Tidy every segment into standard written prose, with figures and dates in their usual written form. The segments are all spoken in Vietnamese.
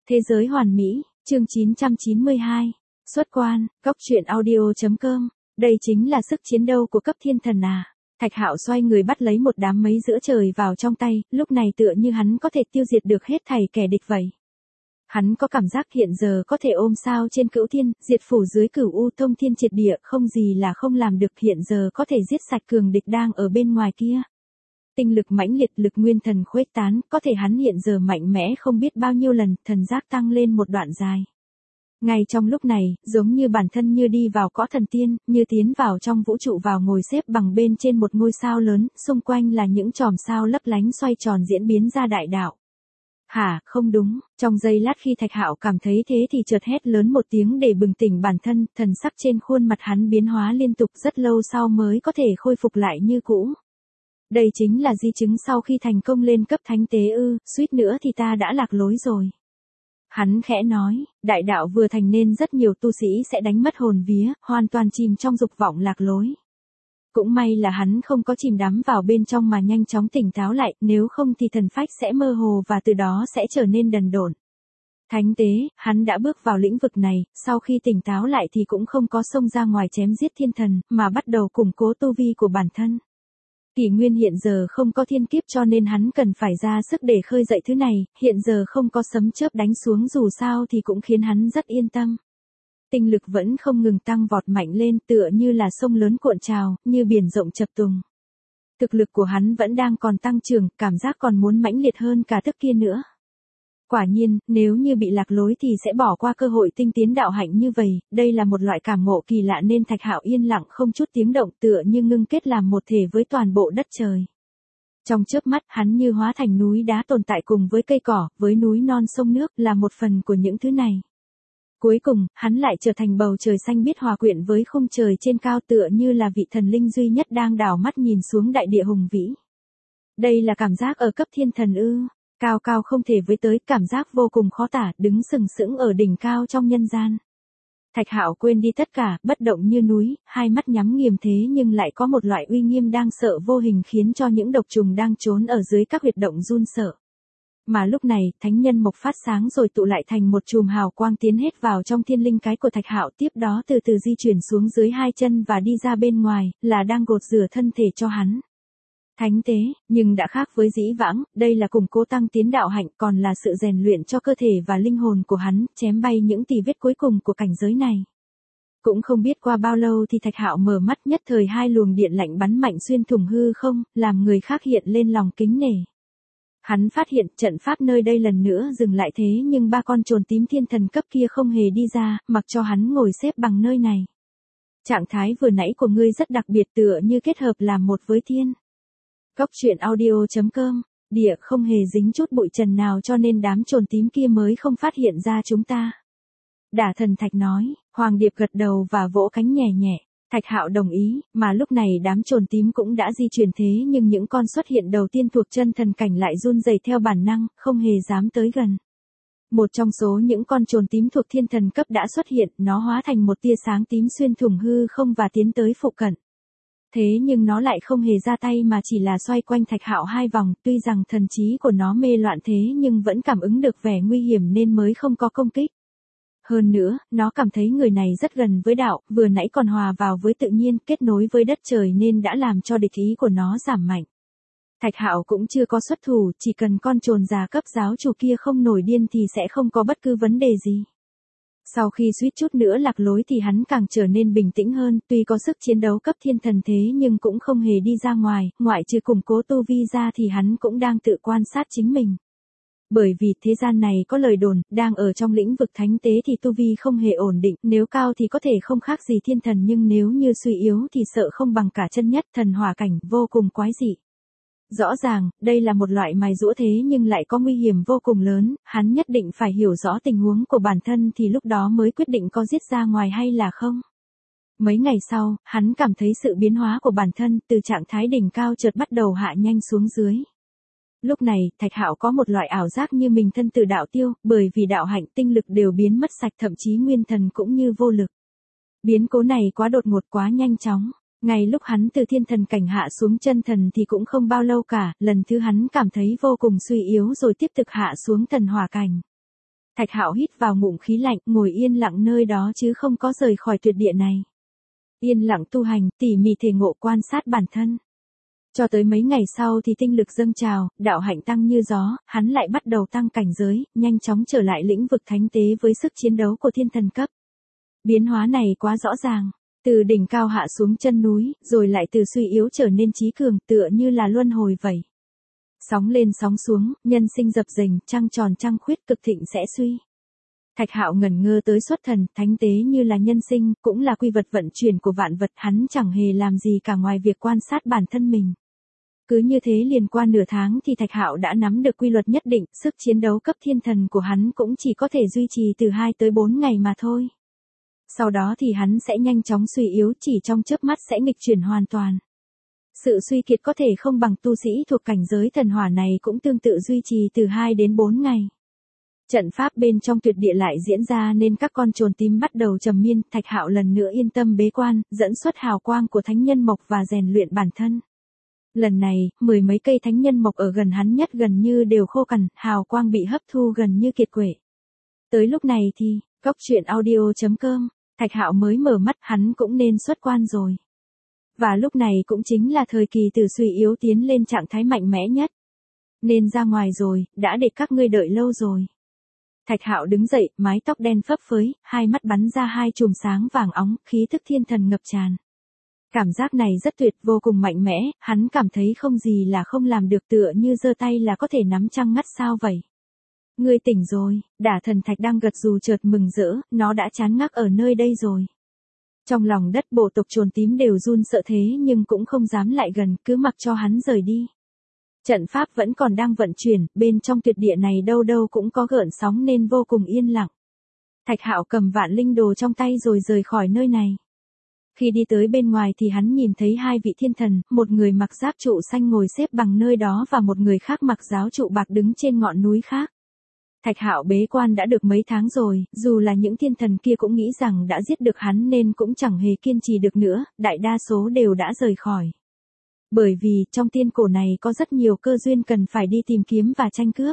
Thế giới hoàn mỹ, chương 992. Xuất quan, góc truyện audio.com. Đây chính là sức chiến đấu của cấp thiên thần à. Thạch Hạo xoay người bắt lấy một đám mây giữa trời vào trong tay, lúc này tựa như hắn có thể tiêu diệt được hết thảy kẻ địch vậy. Hắn có cảm giác hiện giờ có thể ôm sao trên cửu thiên, diệt phủ dưới cửu u, thông thiên triệt địa, không gì là không làm được, hiện giờ có thể giết sạch cường địch đang ở bên ngoài kia. Tinh lực mãnh liệt, lực nguyên thần khuếch tán, có thể hắn hiện giờ mạnh mẽ không biết bao nhiêu lần, thần giác tăng lên một đoạn dài. Ngay trong lúc này, giống như bản thân như đi vào cõi thần tiên, như tiến vào trong vũ trụ vào ngồi xếp bằng bên trên một ngôi sao lớn, xung quanh là những chòm sao lấp lánh xoay tròn diễn biến ra đại đạo. Hả, không đúng, trong giây lát khi Thạch Hạo cảm thấy thế thì chợt hét lớn một tiếng để bừng tỉnh bản thân, thần sắc trên khuôn mặt hắn biến hóa liên tục, rất lâu sau mới có thể khôi phục lại như cũ. Đây chính là di chứng sau khi thành công lên cấp thánh tế ư, suýt nữa thì ta đã lạc lối rồi. Hắn khẽ nói, đại đạo vừa thành nên rất nhiều tu sĩ sẽ đánh mất hồn vía, hoàn toàn chìm trong dục vọng lạc lối. Cũng may là hắn không có chìm đắm vào bên trong mà nhanh chóng tỉnh táo lại, nếu không thì thần phách sẽ mơ hồ và từ đó sẽ trở nên đần độn. Thánh tế, hắn đã bước vào lĩnh vực này, sau khi tỉnh táo lại thì cũng không có xông ra ngoài chém giết thiên thần, mà bắt đầu củng cố tu vi của bản thân. Kỷ Nguyên hiện giờ không có thiên kiếp cho nên hắn cần phải ra sức để khơi dậy thứ này, hiện giờ không có sấm chớp đánh xuống dù sao thì cũng khiến hắn rất yên tâm. Tinh lực vẫn không ngừng tăng vọt mạnh lên, tựa như là sông lớn cuộn trào, như biển rộng chập trùng. Thực lực của hắn vẫn đang còn tăng trưởng, cảm giác còn muốn mãnh liệt hơn cả trước kia nữa. Quả nhiên, nếu như bị lạc lối thì sẽ bỏ qua cơ hội tinh tiến đạo hạnh như vậy, đây là một loại cảm ngộ kỳ lạ nên Thạch Hạo yên lặng không chút tiếng động, tựa như ngưng kết làm một thể với toàn bộ đất trời. Trong chớp mắt, hắn như hóa thành núi đá tồn tại cùng với cây cỏ, với núi non sông nước, là một phần của những thứ này. Cuối cùng, hắn lại trở thành bầu trời xanh biếc hòa quyện với khung trời trên cao, tựa như là vị thần linh duy nhất đang đảo mắt nhìn xuống đại địa hùng vĩ. Đây là cảm giác ở cấp thiên thần ư? Cao cao không thể với tới, cảm giác vô cùng khó tả, đứng sừng sững ở đỉnh cao trong nhân gian. Thạch Hạo quên đi tất cả, bất động như núi, hai mắt nhắm nghiền thế nhưng lại có một loại uy nghiêm đang sợ vô hình khiến cho những độc trùng đang trốn ở dưới các huyệt động run sợ. Mà lúc này, thánh nhân mộc phát sáng rồi tụ lại thành một chùm hào quang tiến hết vào trong thiên linh cái của Thạch Hạo, tiếp đó từ từ di chuyển xuống dưới hai chân và đi ra bên ngoài, là đang gột rửa thân thể cho hắn. Thánh tế, nhưng đã khác với dĩ vãng, đây là củng cố tăng tiến đạo hạnh, còn là sự rèn luyện cho cơ thể và linh hồn của hắn, chém bay những tì vết cuối cùng của cảnh giới này. Cũng không biết qua bao lâu thì Thạch Hạo mở mắt, nhất thời hai luồng điện lạnh bắn mạnh xuyên thủng hư không, làm người khác hiện lên lòng kính nể. Hắn phát hiện trận pháp nơi đây lần nữa dừng lại thế nhưng ba con trồn tím thiên thần cấp kia không hề đi ra, mặc cho hắn ngồi xếp bằng nơi này. Trạng thái vừa nãy của ngươi rất đặc biệt, tựa như kết hợp làm một với thiên. Góc truyện audio.com, địa không hề dính chút bụi trần nào cho nên đám trồn tím kia mới không phát hiện ra chúng ta. Đả Thần Thạch nói, Hoàng Điệp gật đầu và vỗ cánh nhẹ nhẹ. Thạch Hạo đồng ý, mà lúc này đám trồn tím cũng đã di chuyển thế nhưng những con xuất hiện đầu tiên thuộc chân thần cảnh lại run rẩy theo bản năng, không hề dám tới gần. Một trong số những con trồn tím thuộc thiên thần cấp đã xuất hiện, nó hóa thành một tia sáng tím xuyên thủng hư không và tiến tới phụ cận. Thế nhưng nó lại không hề ra tay mà chỉ là xoay quanh Thạch Hạo hai vòng, tuy rằng thần trí của nó mê loạn thế nhưng vẫn cảm ứng được vẻ nguy hiểm nên mới không có công kích. Hơn nữa, nó cảm thấy người này rất gần với đạo, vừa nãy còn hòa vào với tự nhiên, kết nối với đất trời nên đã làm cho địch ý của nó giảm mạnh. Thạch Hạo cũng chưa có xuất thủ, chỉ cần con trồn già cấp giáo chủ kia không nổi điên thì sẽ không có bất cứ vấn đề gì. Sau khi suýt chút nữa lạc lối thì hắn càng trở nên bình tĩnh hơn, tuy có sức chiến đấu cấp thiên thần thế nhưng cũng không hề đi ra ngoài, ngoại trừ củng cố tu vi ra thì hắn cũng đang tự quan sát chính mình. Bởi vì thế gian này có lời đồn, đang ở trong lĩnh vực thánh tế thì tu vi không hề ổn định, nếu cao thì có thể không khác gì thiên thần nhưng nếu như suy yếu thì sợ không bằng cả chân nhất thần hỏa cảnh, vô cùng quái dị. Rõ ràng, đây là một loại mài giũa thế nhưng lại có nguy hiểm vô cùng lớn, hắn nhất định phải hiểu rõ tình huống của bản thân thì lúc đó mới quyết định có giết ra ngoài hay là không. Mấy ngày sau, hắn cảm thấy sự biến hóa của bản thân, từ trạng thái đỉnh cao chợt bắt đầu hạ nhanh xuống dưới. Lúc này, Thạch Hạo có một loại ảo giác như mình thân từ đạo tiêu, bởi vì đạo hạnh tinh lực đều biến mất sạch, thậm chí nguyên thần cũng như vô lực. Biến cố này quá đột ngột, quá nhanh chóng. Ngay lúc hắn từ thiên thần cảnh hạ xuống chân thần thì cũng không bao lâu cả, lần thứ hắn cảm thấy vô cùng suy yếu rồi tiếp tục hạ xuống thần hỏa cảnh. Thạch Hạo hít vào ngụm khí lạnh, ngồi yên lặng nơi đó chứ không có rời khỏi tuyệt địa này. Yên lặng tu hành, tỉ mỉ thể ngộ quan sát bản thân. Cho tới mấy ngày sau thì tinh lực dâng trào, đạo hạnh tăng như gió, hắn lại bắt đầu tăng cảnh giới, nhanh chóng trở lại lĩnh vực thánh tế với sức chiến đấu của thiên thần cấp. Biến hóa này quá rõ ràng, từ đỉnh cao hạ xuống chân núi, rồi lại từ suy yếu trở nên trí cường, tựa như là luân hồi vậy. Sóng lên sóng xuống, nhân sinh dập dềnh, trăng tròn trăng khuyết, cực thịnh sẽ suy. Thạch Hạo ngẩn ngơ tới xuất thần, thánh tế như là nhân sinh, cũng là quy vật vận chuyển của vạn vật, hắn chẳng hề làm gì cả ngoài việc quan sát bản thân mình. Cứ như thế liền qua nửa tháng thì Thạch Hạo đã nắm được quy luật nhất định, sức chiến đấu cấp thiên thần của hắn cũng chỉ có thể duy trì từ 2 tới 4 ngày mà thôi. Sau đó thì hắn sẽ nhanh chóng suy yếu, chỉ trong chớp mắt sẽ nghịch chuyển hoàn toàn. Sự suy kiệt có thể không bằng tu sĩ thuộc cảnh giới thần hỏa này cũng tương tự duy trì từ 2 đến 4 ngày. Trận pháp bên trong tuyệt địa lại diễn ra nên các con trồn tím bắt đầu trầm miên, Thạch Hạo lần nữa yên tâm bế quan, dẫn xuất hào quang của thánh nhân mộc và rèn luyện bản thân. Lần này, 10 mấy cây thánh nhân mộc ở gần hắn nhất gần như đều khô cằn, hào quang bị hấp thu gần như kiệt quệ. Tới lúc này thì, Cóc Truyện Audio.com, Thạch Hạo mới mở mắt, hắn cũng nên xuất quan rồi. Và lúc này cũng chính là thời kỳ từ suy yếu tiến lên trạng thái mạnh mẽ nhất. Nên ra ngoài rồi, đã để các ngươi đợi lâu rồi. Thạch Hạo đứng dậy, mái tóc đen phấp phới, hai mắt bắn ra hai chùm sáng vàng óng, khí thức thiên thần ngập tràn. Cảm giác này rất tuyệt, vô cùng mạnh mẽ, hắn cảm thấy không gì là không làm được, tựa như giơ tay là có thể nắm trăng ngắt sao vậy. Ngươi tỉnh rồi, Đả Thần Thạch đang gật gù chợt mừng rỡ, nó đã chán ngắc ở nơi đây rồi. Trong lòng đất bộ tộc trồn tím đều run sợ thế nhưng cũng không dám lại gần, cứ mặc cho hắn rời đi. Trận pháp vẫn còn đang vận chuyển, bên trong tuyệt địa này đâu đâu cũng có gợn sóng nên vô cùng yên lặng. Thạch Hạo cầm vạn linh đồ trong tay rồi rời khỏi nơi này. Khi đi tới bên ngoài thì hắn nhìn thấy hai vị thiên thần, một người mặc giáp trụ xanh ngồi xếp bằng nơi đó và một người khác mặc giáo trụ bạc đứng trên ngọn núi khác. Thạch Hạo bế quan đã được mấy tháng rồi, dù là những thiên thần kia cũng nghĩ rằng đã giết được hắn nên cũng chẳng hề kiên trì được nữa, đại đa số đều đã rời khỏi. Bởi vì trong tiên cổ này có rất nhiều cơ duyên cần phải đi tìm kiếm và tranh cướp.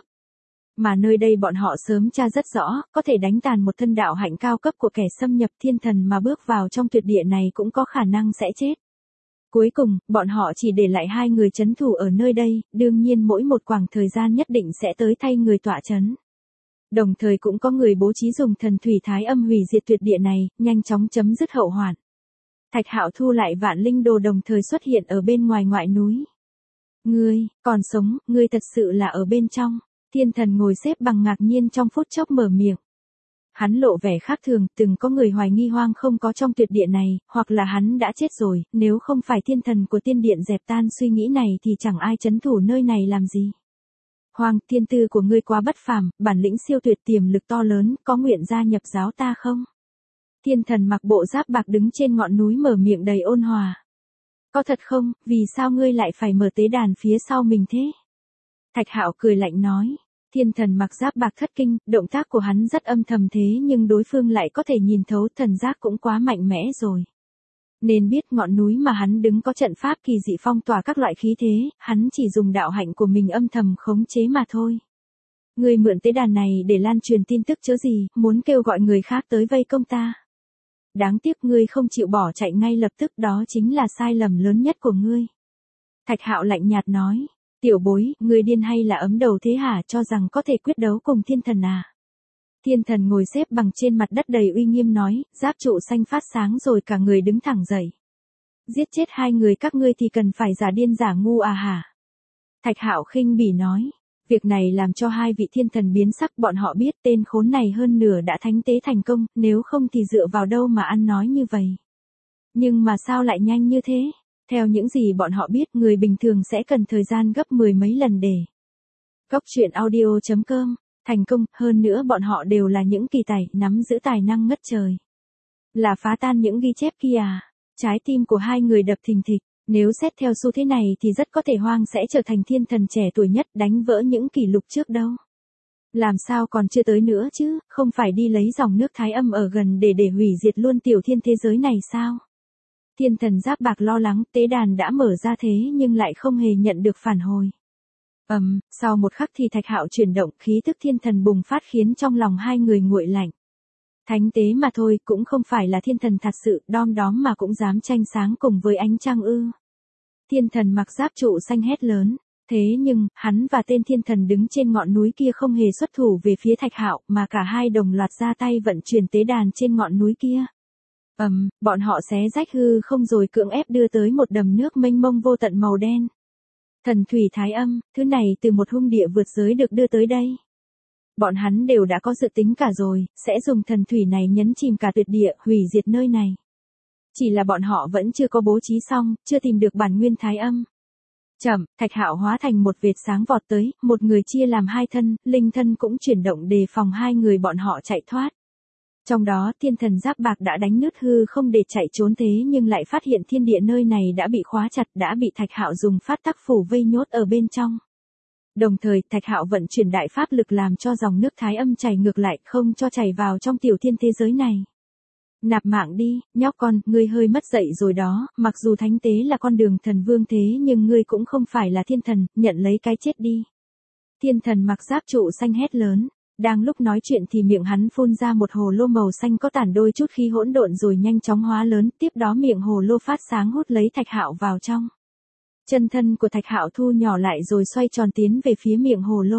Mà nơi đây bọn họ sớm tra rất rõ, có thể đánh tàn một thân đạo hạnh cao cấp của kẻ xâm nhập thiên thần mà bước vào trong tuyệt địa này cũng có khả năng sẽ chết. Cuối cùng, bọn họ chỉ để lại hai người trấn thủ ở nơi đây, đương nhiên mỗi một khoảng thời gian nhất định sẽ tới thay người tọa trấn. Đồng thời cũng có người bố trí dùng thần thủy thái âm hủy diệt tuyệt địa này, nhanh chóng chấm dứt hậu hoạn. Thạch Hạo thu lại vạn linh đồ đồng thời xuất hiện ở bên ngoài ngoại núi. Ngươi, còn sống, ngươi thật sự là ở bên trong. Thiên thần ngồi xếp bằng ngạc nhiên trong phút chốc mở miệng. Hắn lộ vẻ khác thường, từng có người hoài nghi Hoang không có trong tuyệt địa này, hoặc là hắn đã chết rồi, nếu không phải thiên thần của tiên điện dẹp tan suy nghĩ này thì chẳng ai trấn thủ nơi này làm gì. Hoang, thiên tư của ngươi quá bất phàm, bản lĩnh siêu tuyệt, tiềm lực to lớn, có nguyện gia nhập giáo ta không? Thiên thần mặc bộ giáp bạc đứng trên ngọn núi mở miệng đầy ôn hòa. Có thật không, vì sao ngươi lại phải mở tế đàn phía sau mình thế? Thạch Hạo cười lạnh nói. Thiên thần mặc giáp bạc thất kinh, động tác của hắn rất âm thầm thế nhưng đối phương lại có thể nhìn thấu, thần giác cũng quá mạnh mẽ rồi. Nên biết ngọn núi mà hắn đứng có trận pháp kỳ dị phong tỏa các loại khí thế, hắn chỉ dùng đạo hạnh của mình âm thầm khống chế mà thôi. Ngươi mượn tế đàn này để lan truyền tin tức chớ gì, muốn kêu gọi người khác tới vây công ta. Đáng tiếc ngươi không chịu bỏ chạy ngay lập tức, đó chính là sai lầm lớn nhất của ngươi. Thạch Hạo lạnh nhạt nói. Tiểu bối, ngươi điên hay là ấm đầu thế hả, cho rằng có thể quyết đấu cùng thiên thần à? Thiên thần ngồi xếp bằng trên mặt đất đầy uy nghiêm nói, giáp trụ xanh phát sáng rồi cả người đứng thẳng dậy. Giết chết hai người các ngươi thì cần phải giả điên giả ngu à hả? Thạch Hạo khinh bỉ nói. Việc này làm cho hai vị thiên thần biến sắc, bọn họ biết tên khốn này hơn nửa đã thánh tế thành công, nếu không thì dựa vào đâu mà ăn nói như vậy. Nhưng mà sao lại nhanh như thế? Theo những gì bọn họ biết, người bình thường sẽ cần thời gian gấp 10 mấy lần để. Cóc Truyện Audio.com, thành công, hơn nữa bọn họ đều là những kỳ tài, nắm giữ tài năng ngất trời. Là phá tan những ghi chép kia à? Trái tim của hai người đập thình thịch, nếu xét theo xu thế này thì rất có thể Hoang sẽ trở thành thiên thần trẻ tuổi nhất, đánh vỡ những kỷ lục trước đâu. Làm sao còn chưa tới nữa chứ, không phải đi lấy dòng nước thái âm ở gần để hủy diệt luôn tiểu thiên thế giới này sao? Thiên thần giáp bạc lo lắng, tế đàn đã mở ra thế nhưng lại không hề nhận được phản hồi. Sau một khắc thì Thạch Hạo chuyển động, khí tức thiên thần bùng phát khiến trong lòng hai người nguội lạnh. Thánh tế mà thôi, cũng không phải là thiên thần thật sự, đom đóm mà cũng dám tranh sáng cùng với ánh trăng ư. Thiên thần mặc giáp trụ xanh hét lớn. Thế nhưng, hắn và tên thiên thần đứng trên ngọn núi kia không hề xuất thủ về phía Thạch Hạo, mà cả hai đồng loạt ra tay vận chuyển tế đàn trên ngọn núi kia. Bọn họ xé rách hư không rồi cưỡng ép đưa tới một đầm nước mênh mông vô tận màu đen. Thần thủy thái âm, thứ này từ một hung địa vượt giới được đưa tới đây. Bọn hắn đều đã có dự tính cả rồi, sẽ dùng thần thủy này nhấn chìm cả tuyệt địa, hủy diệt nơi này. Chỉ là bọn họ vẫn chưa có bố trí xong, chưa tìm được bản nguyên thái âm. Chậm, Thạch Hạo hóa thành một vệt sáng vọt tới, một người chia làm hai thân, linh thân cũng chuyển động đề phòng hai người bọn họ chạy thoát. Trong đó, thiên thần giáp bạc đã đánh nứt hư không để chạy trốn thế nhưng lại phát hiện thiên địa nơi này đã bị khóa chặt, đã bị Thạch Hạo dùng phát tắc phủ vây nhốt ở bên trong. Đồng thời, Thạch Hạo vận chuyển đại pháp lực làm cho dòng nước thái âm chảy ngược lại, không cho chảy vào trong tiểu thiên thế giới này. Nạp mạng đi, nhóc con, ngươi hơi mất dạy rồi đó, mặc dù thánh tế là con đường thần vương thế nhưng ngươi cũng không phải là thiên thần, nhận lấy cái chết đi. Thiên thần mặc giáp trụ xanh hét lớn. Đang lúc nói chuyện thì miệng hắn phun ra một hồ lô màu xanh có tản đôi chút khí hỗn độn rồi nhanh chóng hóa lớn, tiếp đó miệng hồ lô phát sáng hút lấy Thạch Hạo vào trong. Chân thân của Thạch Hạo thu nhỏ lại rồi xoay tròn tiến về phía miệng hồ lô.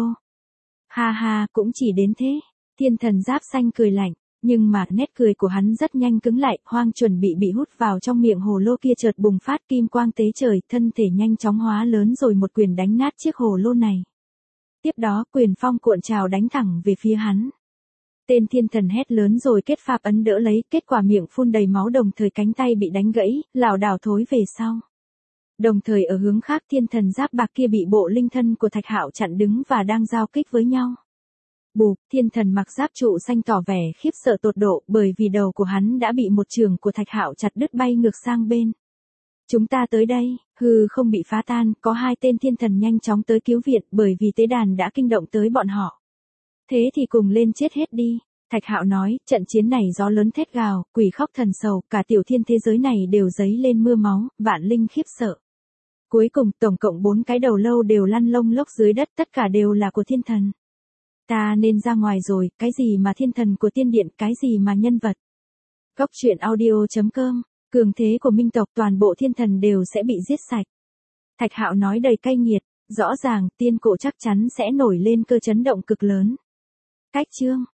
Ha ha, cũng chỉ đến thế. Thiên thần giáp xanh cười lạnh, nhưng mà nét cười của hắn rất nhanh cứng lại, hoang chuẩn bị hút vào trong miệng hồ lô kia chợt bùng phát kim quang tế trời, thân thể nhanh chóng hóa lớn rồi một quyền đánh nát chiếc hồ lô này. Tiếp đó quyền phong cuộn trào đánh thẳng về phía hắn. Tên thiên thần hét lớn rồi kết pháp ấn đỡ lấy, kết quả miệng phun đầy máu đồng thời cánh tay bị đánh gãy, lảo đảo thối về sau. Đồng thời ở hướng khác thiên thần giáp bạc kia bị bộ linh thân của Thạch Hạo chặn đứng và đang giao kích với nhau. Bụp, thiên thần mặc giáp trụ xanh tỏ vẻ khiếp sợ tột độ bởi vì đầu của hắn đã bị một chưởng của Thạch Hạo chặt đứt bay ngược sang bên. Chúng ta tới đây, hư không bị phá tan, có hai tên thiên thần nhanh chóng tới cứu viện bởi vì tế đàn đã kinh động tới bọn họ. Thế thì cùng lên chết hết đi. Thạch Hạo nói, trận chiến này gió lớn thét gào, quỷ khóc thần sầu, cả tiểu thiên thế giới này đều dấy lên mưa máu, vạn linh khiếp sợ. Cuối cùng, tổng cộng 4 cái đầu lâu đều lăn lông lốc dưới đất, tất cả đều là của thiên thần. Ta nên ra ngoài rồi, cái gì mà thiên thần của tiên điện, cái gì mà nhân vật. Góc truyện audio.com, cường thế của minh tộc toàn bộ thiên thần đều sẽ bị giết sạch. Thạch Hạo nói đầy cay nghiệt, rõ ràng tiên cổ chắc chắn sẽ nổi lên cơ chấn động cực lớn. Cách chương